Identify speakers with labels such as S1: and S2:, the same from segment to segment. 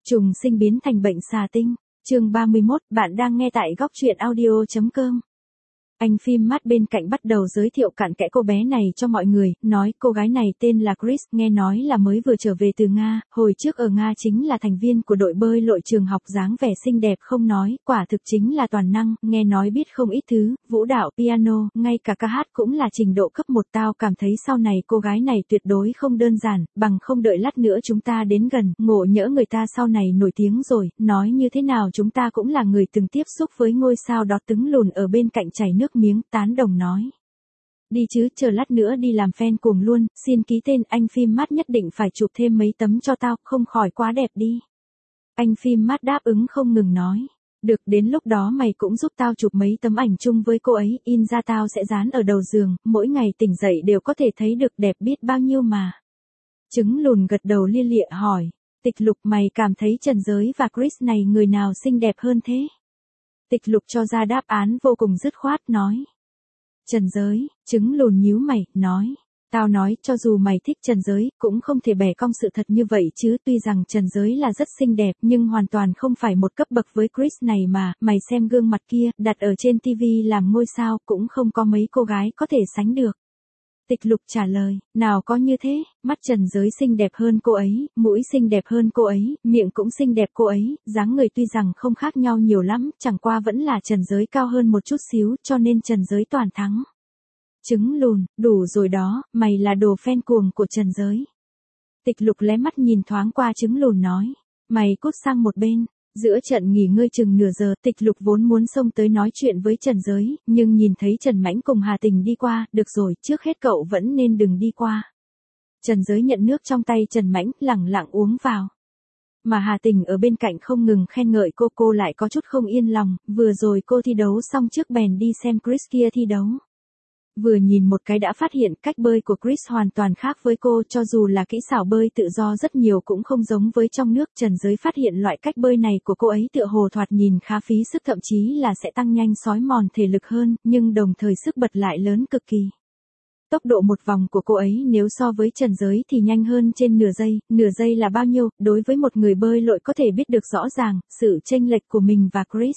S1: Trùng sinh biến thành bệnh xà tinh. Chương 31, bạn đang nghe tại góc truyện audio.com. Anh phim mắt bên cạnh bắt đầu giới thiệu cặn kẽ cô bé này cho mọi người, nói cô gái này tên là Chris, nghe nói là mới vừa trở về từ Nga, hồi trước ở Nga chính là thành viên của đội bơi lội trường học, dáng vẻ xinh đẹp không nói, quả thực chính là toàn năng, nghe nói biết không ít thứ, vũ đạo, piano, ngay cả ca hát cũng là trình độ cấp 1. Tao cảm thấy sau này cô gái này tuyệt đối không đơn giản, bằng không đợi lát nữa chúng ta đến gần, ngộ nhỡ người ta sau này nổi tiếng rồi, nói như thế nào chúng ta cũng là người từng tiếp xúc với ngôi sao đó. Tướng lùn ở bên cạnh chảy nước miếng, tán đồng nói. Đi chứ, chờ lát nữa đi làm fan cuồng luôn, xin ký tên. Anh phim mát nhất định phải chụp thêm mấy tấm cho tao, không khỏi quá đẹp đi. Anh phim mát đáp ứng không ngừng nói. Được, đến lúc đó mày cũng giúp tao chụp mấy tấm ảnh chung với cô ấy, in ra tao sẽ dán ở đầu giường, mỗi ngày tỉnh dậy đều có thể thấy được, đẹp biết bao nhiêu mà. Trứng lùn gật đầu lia lịa hỏi. Tịch Lục, mày cảm thấy Trần Giới và Chris này người nào xinh đẹp hơn thế? Tịch Lục cho ra đáp án vô cùng dứt khoát, nói. Trần Giới. Trứng lùn nhíu mày, nói. Tao nói, cho dù mày thích Trần Giới, cũng không thể bẻ cong sự thật như vậy chứ, tuy rằng Trần Giới là rất xinh đẹp, nhưng hoàn toàn không phải một cấp bậc với Chris này mà, mày xem gương mặt kia, đặt ở trên TV làm ngôi sao, cũng không có mấy cô gái có thể sánh được. Tịch Lục trả lời, nào có như thế, mắt Trần Giới xinh đẹp hơn cô ấy, mũi xinh đẹp hơn cô ấy, miệng cũng xinh đẹp cô ấy, dáng người tuy rằng không khác nhau nhiều lắm, chẳng qua vẫn là Trần Giới cao hơn một chút xíu, cho nên Trần Giới toàn thắng. Trứng lùn, đủ rồi đó, mày là đồ fan cuồng của Trần Giới. Tịch Lục lé mắt nhìn thoáng qua Trứng lùn nói, mày cút sang một bên. Giữa trận nghỉ ngơi chừng nửa giờ, Tịch Lục vốn muốn xông tới nói chuyện với Trần Giới, nhưng nhìn thấy Trần Mãnh cùng Hà Tình đi qua, được rồi, trước hết cậu vẫn nên đừng đi qua. Trần Giới nhận nước trong tay Trần Mãnh, lẳng lặng uống vào. Mà Hà Tình ở bên cạnh không ngừng khen ngợi cô lại có chút không yên lòng, vừa rồi cô thi đấu xong trước bèn đi xem Chris kia thi đấu. Vừa nhìn một cái đã phát hiện cách bơi của Chris hoàn toàn khác với cô, cho dù là kỹ xảo bơi tự do rất nhiều cũng không giống với trong nước. Trần Giới phát hiện loại cách bơi này của cô ấy tựa hồ thoạt nhìn khá phí sức, thậm chí là sẽ tăng nhanh xói mòn thể lực hơn, nhưng đồng thời sức bật lại lớn cực kỳ. Tốc độ một vòng của cô ấy nếu so với Trần Giới thì nhanh hơn trên nửa giây là bao nhiêu, đối với một người bơi lội có thể biết được rõ ràng, sự chênh lệch của mình và Chris.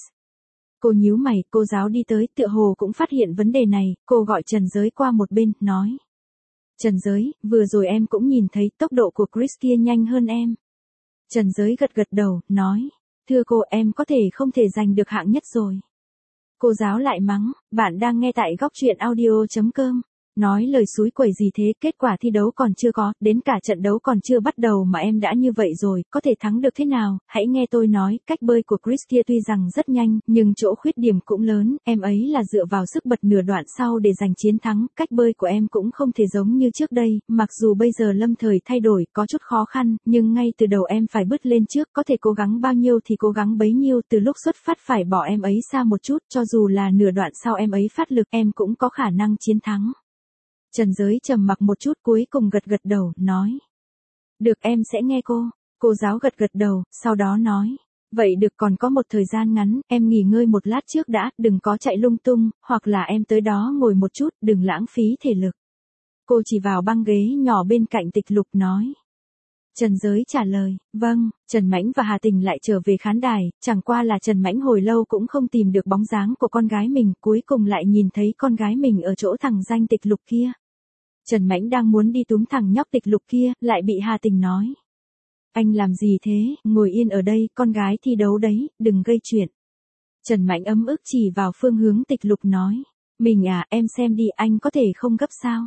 S1: Cô nhíu mày, cô giáo đi tới, tựa hồ cũng phát hiện vấn đề này, cô gọi Trần Giới qua một bên, nói. Trần Giới, vừa rồi em cũng nhìn thấy tốc độ của Chris kia nhanh hơn em. Trần Giới gật đầu, nói. Thưa cô, em có thể không thể giành được hạng nhất rồi. Cô giáo lại mắng, bạn đang nghe tại góc truyện audio.com. Nói lời xúi quẩy gì thế, kết quả thi đấu còn chưa có, đến cả trận đấu còn chưa bắt đầu mà em đã như vậy rồi, có thể thắng được thế nào, hãy nghe tôi nói, cách bơi của Chris kia tuy rằng rất nhanh, nhưng chỗ khuyết điểm cũng lớn, em ấy là dựa vào sức bật nửa đoạn sau để giành chiến thắng, cách bơi của em cũng không thể giống như trước đây, mặc dù bây giờ lâm thời thay đổi, có chút khó khăn, nhưng ngay từ đầu em phải bứt lên trước, có thể cố gắng bao nhiêu thì cố gắng bấy nhiêu, từ lúc xuất phát phải bỏ em ấy xa một chút, cho dù là nửa đoạn sau em ấy phát lực, em cũng có khả năng chiến thắng. Trần Giới trầm mặc một chút cuối cùng gật đầu, nói. Được, em sẽ nghe cô. Cô giáo gật đầu, sau đó nói. Vậy được, còn có một thời gian ngắn, em nghỉ ngơi một lát trước đã, đừng có chạy lung tung, hoặc là em tới đó ngồi một chút, đừng lãng phí thể lực. Cô chỉ vào băng ghế nhỏ bên cạnh Tịch Lục nói. Trần Giới trả lời, vâng. Trần Mãnh và Hà Tình lại trở về khán đài, chẳng qua là Trần Mãnh hồi lâu cũng không tìm được bóng dáng của con gái mình, cuối cùng lại nhìn thấy con gái mình ở chỗ thằng danh Tịch Lục kia. Trần Mãnh đang muốn đi túm thằng nhóc Tịch Lục kia, lại bị Hà Tình nói. Anh làm gì thế, ngồi yên ở đây, con gái thi đấu đấy, đừng gây chuyện. Trần Mãnh ấm ức chỉ vào phương hướng Tịch Lục nói. Mình à, em xem đi, anh có thể không gấp sao?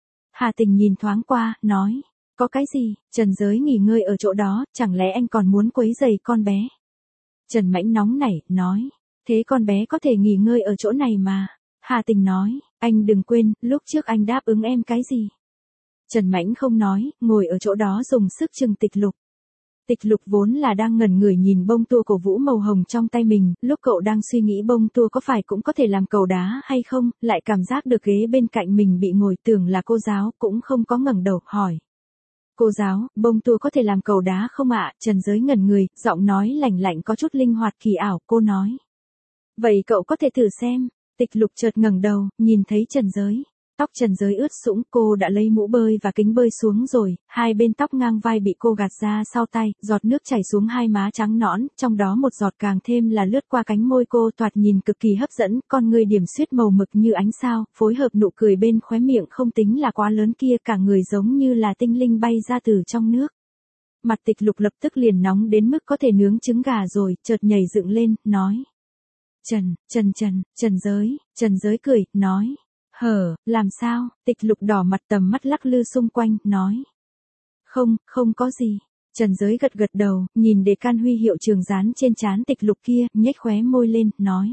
S1: Hà Tình nhìn thoáng qua, nói. Có cái gì, Trần Giới nghỉ ngơi ở chỗ đó, chẳng lẽ anh còn muốn quấy rầy con bé? Trần Mãnh nóng nảy, nói. Thế con bé có thể nghỉ ngơi ở chỗ này mà. Hà Tình nói, anh đừng quên, lúc trước anh đáp ứng em cái gì? Trần Mãnh không nói, ngồi ở chỗ đó dùng sức chừng Tịch Lục. Tịch Lục vốn là đang ngẩn người nhìn bông tua cổ vũ màu hồng trong tay mình, lúc cậu đang suy nghĩ bông tua có phải cũng có thể làm cầu đá hay không, lại cảm giác được ghế bên cạnh mình bị ngồi, tưởng là cô giáo, cũng không có ngẩng đầu, hỏi. Cô giáo, bông tua có thể làm cầu đá không ạ? Trần Giới ngẩn người, giọng nói lạnh lạnh có chút linh hoạt kỳ ảo, cô nói. Vậy cậu có thể thử xem. Tịch Lục chợt ngẩng đầu, nhìn thấy Trần Giới. Tóc Trần Giới ướt sũng, cô đã lấy mũ bơi và kính bơi xuống rồi, hai bên tóc ngang vai bị cô gạt ra sau tay, giọt nước chảy xuống hai má trắng nõn, trong đó một giọt càng thêm là lướt qua cánh môi cô, thoạt nhìn cực kỳ hấp dẫn, con người điểm xuyết màu mực như ánh sao, phối hợp nụ cười bên khóe miệng không tính là quá lớn kia, cả người giống như là tinh linh bay ra từ trong nước. Mặt Tịch Lục lập tức liền nóng đến mức có thể nướng trứng gà rồi, chợt nhảy dựng lên, nói. Trần Giới cười, nói. Làm sao? Tịch Lục đỏ mặt, tầm mắt lắc lư xung quanh, nói. Không có gì. Trần Giới gật gật đầu, nhìn đề can huy hiệu trường dán trên trán Tịch Lục kia, nhếch khóe môi lên, nói.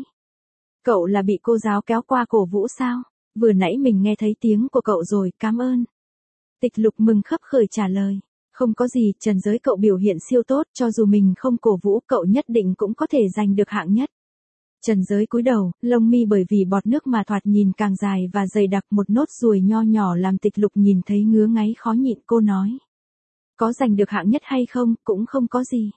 S1: Cậu là bị cô giáo kéo qua cổ vũ sao? Vừa nãy mình nghe thấy tiếng của cậu rồi, cảm ơn. Tịch Lục mừng khấp khởi trả lời. Không có gì, Trần Giới cậu biểu hiện siêu tốt, cho dù mình không cổ vũ cậu nhất định cũng có thể giành được hạng nhất. Trần Giới cúi đầu, lông mi bởi vì bọt nước mà thoạt nhìn càng dài và dày đặc, một nốt ruồi nho nhỏ làm Tịch Lục nhìn thấy ngứa ngáy khó nhịn, cô nói. Có giành được hạng nhất hay không, cũng không có gì.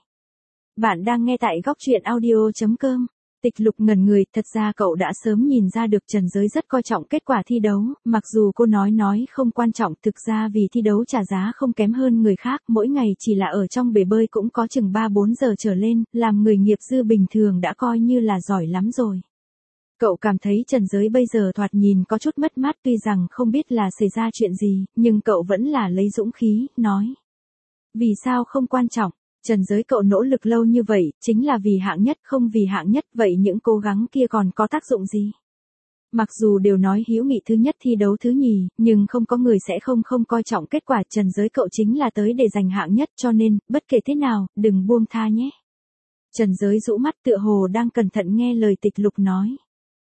S1: Bạn đang nghe tại góc truyện audio.com. Tịch Lục ngẩn người, thật ra cậu đã sớm nhìn ra được Trần Giới rất coi trọng kết quả thi đấu, mặc dù cô nói không quan trọng, thực ra vì thi đấu trả giá không kém hơn người khác, mỗi ngày chỉ là ở trong bể bơi cũng có chừng 3-4 giờ trở lên, làm người nghiệp dư bình thường đã coi như là giỏi lắm rồi. Cậu cảm thấy Trần Giới bây giờ thoạt nhìn có chút mất mát, tuy rằng không biết là xảy ra chuyện gì, nhưng cậu vẫn là lấy dũng khí, nói. Vì sao không quan trọng? Trần Giới cậu nỗ lực lâu như vậy, chính là vì hạng nhất, không vì hạng nhất, vậy những cố gắng kia còn có tác dụng gì? Mặc dù đều nói hữu nghị thứ nhất thi đấu thứ nhì, nhưng không có người sẽ không coi trọng kết quả, Trần Giới cậu chính là tới để giành hạng nhất, cho nên, bất kể thế nào, đừng buông tha nhé. Trần Giới rũ mắt tựa hồ đang cẩn thận nghe lời Tịch Lục nói.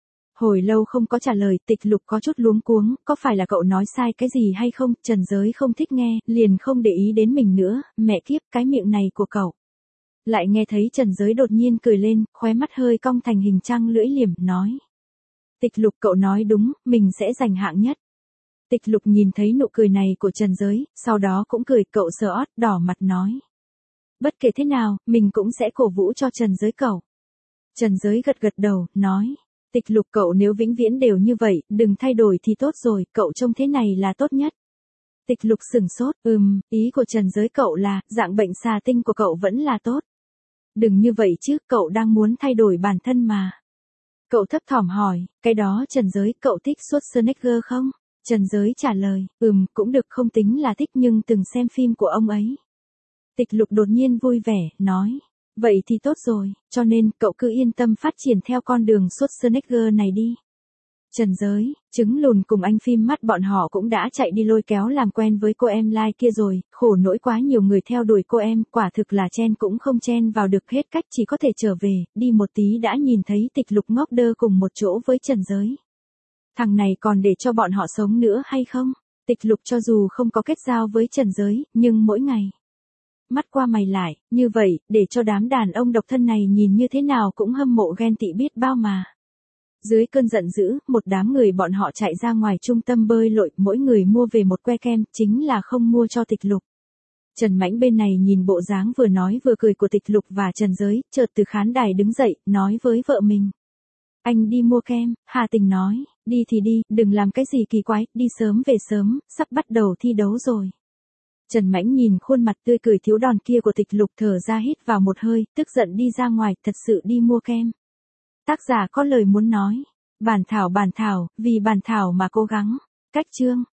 S1: Hồi lâu không có trả lời, Tịch Lục có chút luống cuống, có phải là cậu nói sai cái gì hay không? Trần Giới không thích nghe, liền không để ý đến mình nữa, mẹ kiếp, cái miệng này của cậu. Lại nghe thấy Trần Giới đột nhiên cười lên, khóe mắt hơi cong thành hình trăng lưỡi liềm, nói. Tịch Lục cậu nói đúng, mình sẽ giành hạng nhất. Tịch Lục nhìn thấy nụ cười này của Trần Giới, sau đó cũng cười, cậu sờ ót, đỏ mặt nói. Bất kể thế nào, mình cũng sẽ cổ vũ cho Trần Giới cậu. Trần Giới gật gật đầu, nói. Tịch Lục cậu nếu vĩnh viễn đều như vậy, đừng thay đổi thì tốt rồi, cậu trông thế này là tốt nhất. Tịch Lục sửng sốt, ý của Trần Giới cậu là, dạng bệnh xà tinh của cậu vẫn là tốt. Đừng như vậy chứ, cậu đang muốn thay đổi bản thân mà. Cậu thấp thỏm hỏi, cái đó Trần Giới cậu thích Schwarzenegger không? Trần Giới trả lời, cũng được, không tính là thích nhưng từng xem phim của ông ấy. Tịch Lục đột nhiên vui vẻ, nói. Vậy thì tốt rồi, cho nên cậu cứ yên tâm phát triển theo con đường Schwarzenegger này đi. Trần Giới, Trứng Lùn cùng anh phim mắt bọn họ cũng đã chạy đi lôi kéo làm quen với cô em lai kia rồi, khổ nỗi quá nhiều người theo đuổi cô em, quả thực là chen cũng không chen vào được, hết cách chỉ có thể trở về, đi một tí đã nhìn thấy Tịch Lục ngốc đơ cùng một chỗ với Trần Giới. Thằng này còn để cho bọn họ sống nữa hay không? Tịch Lục cho dù không có kết giao với Trần Giới, nhưng mỗi ngày. Mắt qua mày lại, như vậy, để cho đám đàn ông độc thân này nhìn như thế nào cũng hâm mộ ghen tị biết bao mà. Dưới cơn giận dữ, một đám người bọn họ chạy ra ngoài trung tâm bơi lội, mỗi người mua về một que kem, chính là không mua cho Tịch Lục. Trần Mãnh bên này nhìn bộ dáng vừa nói vừa cười của Tịch Lục và Trần Giới, chợt từ khán đài đứng dậy, nói với vợ mình. Anh đi mua kem, Hà Tình nói, đi thì đi, đừng làm cái gì kỳ quái, đi sớm về sớm, sắp bắt đầu thi đấu rồi. Trần Mãnh nhìn khuôn mặt tươi cười thiếu đòn kia của Tịch Lục, thở ra hít vào một hơi, tức giận đi ra ngoài, thật sự đi mua kem. Tác giả có lời muốn nói. Bản thảo, vì bản thảo mà cố gắng. Cách chương.